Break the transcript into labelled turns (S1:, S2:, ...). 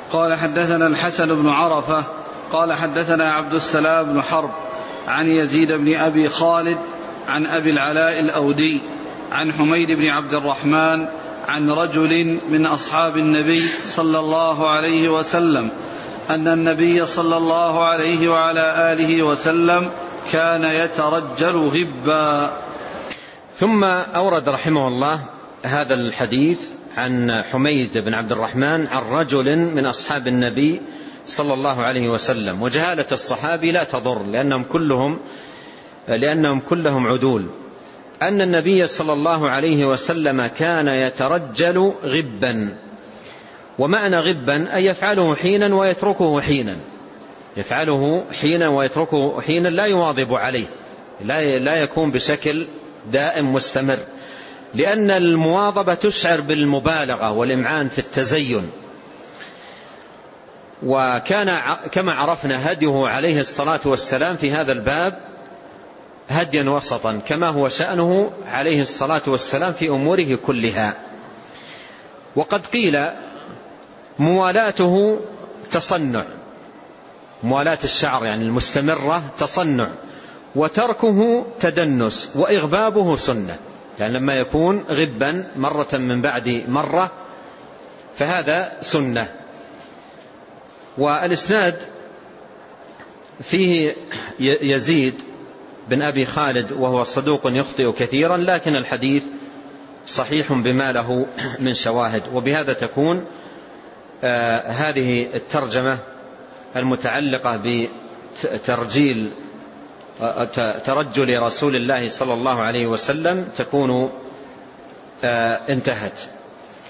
S1: قال حدثنا الحسن بن عرفة قال حدثنا عبد السلام بن حرب عن يزيد بن أبي خالد عن أبي العلاء الأودي عن حميد بن عبد الرحمن عن رجل من أصحاب النبي صلى الله عليه وسلم أن النبي صلى الله عليه وعلى آله وسلم كان يترجل غبا.
S2: ثم أورد رحمه الله هذا الحديث عن حميد بن عبد الرحمن عن رجل من أصحاب النبي صلى الله عليه وسلم. وجهالة الصحابي لا تضر لأنهم كلهم عدول. أن النبي صلى الله عليه وسلم كان يترجل غبا. ومعنى غبا أي يفعله حينا ويتركه حينا، يفعله حينا ويتركه حينا، لا يواظب عليه، لا يكون بشكل دائم مستمر، لأن المواظبة تشعر بالمبالغة والإمعان في التزين. وكان كما عرفنا هديه عليه الصلاة والسلام في هذا الباب هديا وسطا، كما هو شأنه عليه الصلاة والسلام في أموره كلها. وقد قيل موالاته تصنع، موالاة الشعر يعني المستمرة تصنع، وتركه تدنس، وإغبابه سنة، يعني لما يكون غبا مرة من بعد مرة فهذا سنة. والإسناد فيه يزيد بن أبي خالد وهو صدوق يخطئ كثيرا، لكن الحديث صحيح بما له من شواهد. وبهذا تكون هذه الترجمة المتعلقة بترجل رسول الله صلى الله عليه وسلم تكون انتهت.